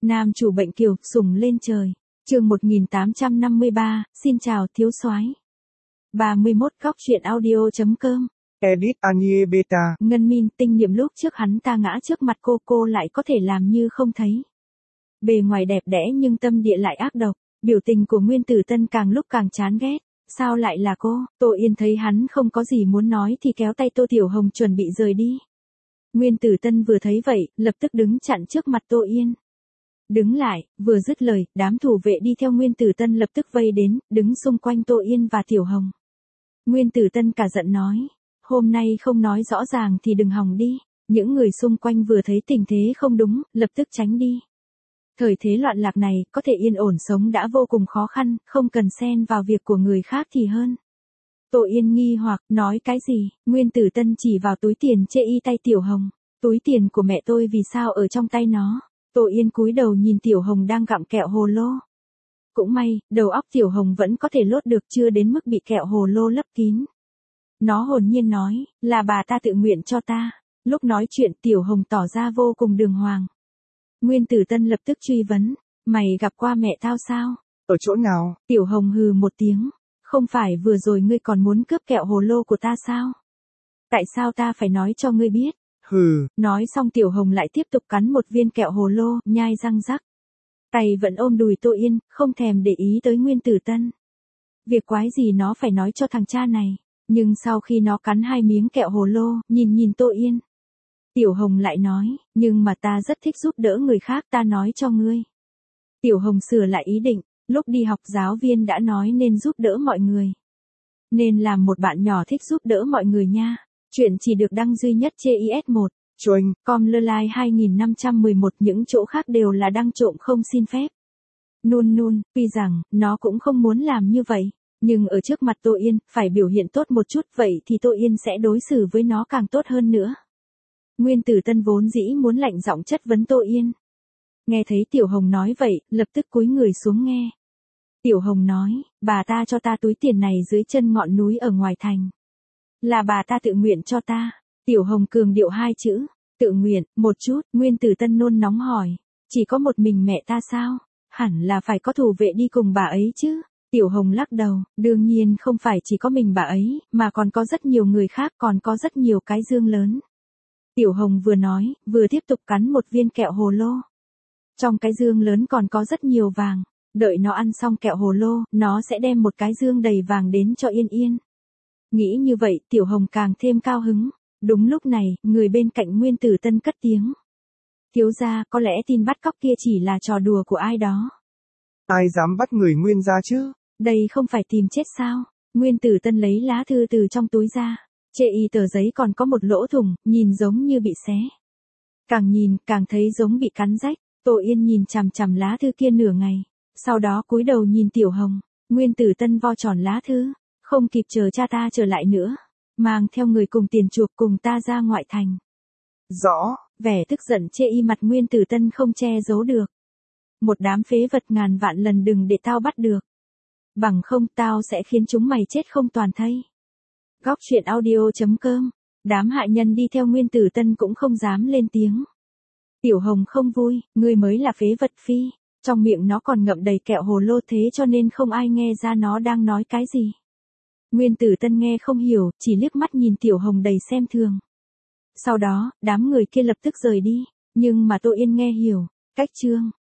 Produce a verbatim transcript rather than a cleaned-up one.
Nam chủ bệnh kiều, sủng lên trời. Chương một nghìn tám trăm năm mươi ba, xin chào thiếu soái. ba mươi mốt góc truyện audio chấm com. Edit Anie Beta. Ngân Min, tinh nhiệm lúc trước hắn ta ngã trước mặt cô, cô lại có thể làm như không thấy. Bề ngoài đẹp đẽ nhưng tâm địa lại ác độc, biểu tình của Nguyên Tử Tân càng lúc càng chán ghét. Sao lại là cô? Tô Yên thấy hắn không có gì muốn nói thì kéo tay Tô Tiểu Hồng chuẩn bị rời đi. Nguyên Tử Tân vừa thấy vậy, lập tức đứng chặn trước mặt Tô Yên. Đứng lại, vừa dứt lời, đám thủ vệ đi theo Nguyên Tử Tân lập tức vây đến, đứng xung quanh Tô Yên và Tiểu Hồng. Nguyên Tử Tân cả giận nói, hôm nay không nói rõ ràng thì đừng hòng đi. Những người xung quanh vừa thấy tình thế không đúng, lập tức tránh đi. Thời thế loạn lạc này, có thể yên ổn sống đã vô cùng khó khăn, không cần xen vào việc của người khác thì hơn. Tô Yên nghi hoặc, nói cái gì? Nguyên Tử Tân chỉ vào túi tiền chê y tay Tiểu Hồng. Túi tiền của mẹ tôi vì sao ở trong tay nó? Tô Yên cúi đầu nhìn Tiểu Hồng đang gặm kẹo hồ lô. Cũng may, đầu óc Tiểu Hồng vẫn có thể lốt được, chưa đến mức bị kẹo hồ lô lấp kín. Nó hồn nhiên nói, là bà ta tự nguyện cho ta. Lúc nói chuyện Tiểu Hồng tỏ ra vô cùng đường hoàng. Nguyên Tử Tân lập tức truy vấn, mày gặp qua mẹ tao sao? Ở chỗ nào? Tiểu Hồng hừ một tiếng, không phải vừa rồi ngươi còn muốn cướp kẹo hồ lô của ta sao? Tại sao ta phải nói cho ngươi biết? Hừ. Nói xong Tiểu Hồng lại tiếp tục cắn một viên kẹo hồ lô, nhai răng rắc. Tay vẫn ôm đùi Tô Yên, không thèm để ý tới Nguyên Tử Tân. Việc quái gì nó phải nói cho thằng cha này. Nhưng sau khi nó cắn hai miếng kẹo hồ lô, nhìn nhìn Tô Yên. Tiểu Hồng lại nói, nhưng mà ta rất thích giúp đỡ người khác, ta nói cho ngươi. Tiểu Hồng sửa lại ý định, lúc đi học giáo viên đã nói nên giúp đỡ mọi người. Nên làm một bạn nhỏ thích giúp đỡ mọi người nha. Chuyện chỉ được đăng duy nhất trên i ét một. Chuanh. Com lơ lai hai nghìn năm trăm mười một, những chỗ khác đều là đăng trộm không xin phép. Nun nun, tuy rằng, nó cũng không muốn làm như vậy. Nhưng ở trước mặt Tô Yên, phải biểu hiện tốt một chút, vậy thì Tô Yên sẽ đối xử với nó càng tốt hơn nữa. Nguyên Tử Tân vốn dĩ muốn lạnh giọng chất vấn Tô Yên. Nghe thấy Tiểu Hồng nói vậy, lập tức cúi người xuống nghe. Tiểu Hồng nói, bà ta cho ta túi tiền này dưới chân ngọn núi ở ngoài thành. Là bà ta tự nguyện cho ta. Tiểu Hồng cường điệu hai chữ, tự nguyện, một chút. Nguyên Tử Tân nôn nóng hỏi, chỉ có một mình mẹ ta sao? Hẳn là phải có thủ vệ đi cùng bà ấy chứ. Tiểu Hồng lắc đầu, đương nhiên không phải chỉ có mình bà ấy, mà còn có rất nhiều người khác, còn có rất nhiều cái dương lớn. Tiểu Hồng vừa nói, vừa tiếp tục cắn một viên kẹo hồ lô. Trong cái dương lớn còn có rất nhiều vàng, đợi nó ăn xong kẹo hồ lô, nó sẽ đem một cái dương đầy vàng đến cho Yên Yên. Nghĩ như vậy, Tiểu Hồng càng thêm cao hứng. Đúng lúc này, người bên cạnh Nguyên Tử Tân cất tiếng. Thiếu gia, có lẽ tin bắt cóc kia chỉ là trò đùa của ai đó. Ai dám bắt người Nguyên gia chứ? Đây không phải tìm chết sao? Nguyên Tử Tân lấy lá thư từ trong túi ra. Chê y tờ giấy còn có một lỗ thủng, nhìn giống như bị xé. Càng nhìn, càng thấy giống bị cắn rách. Tô Yên nhìn chằm chằm lá thư kia nửa ngày. Sau đó cúi đầu nhìn Tiểu Hồng. Nguyên Tử Tân vo tròn lá thư. Không kịp chờ cha ta trở lại nữa. Mang theo người cùng tiền chuộc cùng ta ra ngoại thành. Rõ. Vẻ tức giận chê y mặt Nguyên Tử Tân không che giấu được. Một đám phế vật ngàn vạn lần đừng để tao bắt được. Bằng không tao sẽ khiến chúng mày chết không toàn thây. Góc truyện audio chấm com. Đám hạ nhân đi theo Nguyên Tử Tân cũng không dám lên tiếng. Tiểu Hồng không vui, ngươi mới là phế vật phi. Trong miệng nó còn ngậm đầy kẹo hồ lô, thế cho nên không ai nghe ra nó đang nói cái gì. Nguyên Tử Tân nghe không hiểu, chỉ liếc mắt nhìn Tiểu Hồng đầy xem thường. Sau đó, đám người kia lập tức rời đi. Nhưng mà Tô Yên nghe hiểu. Cách chương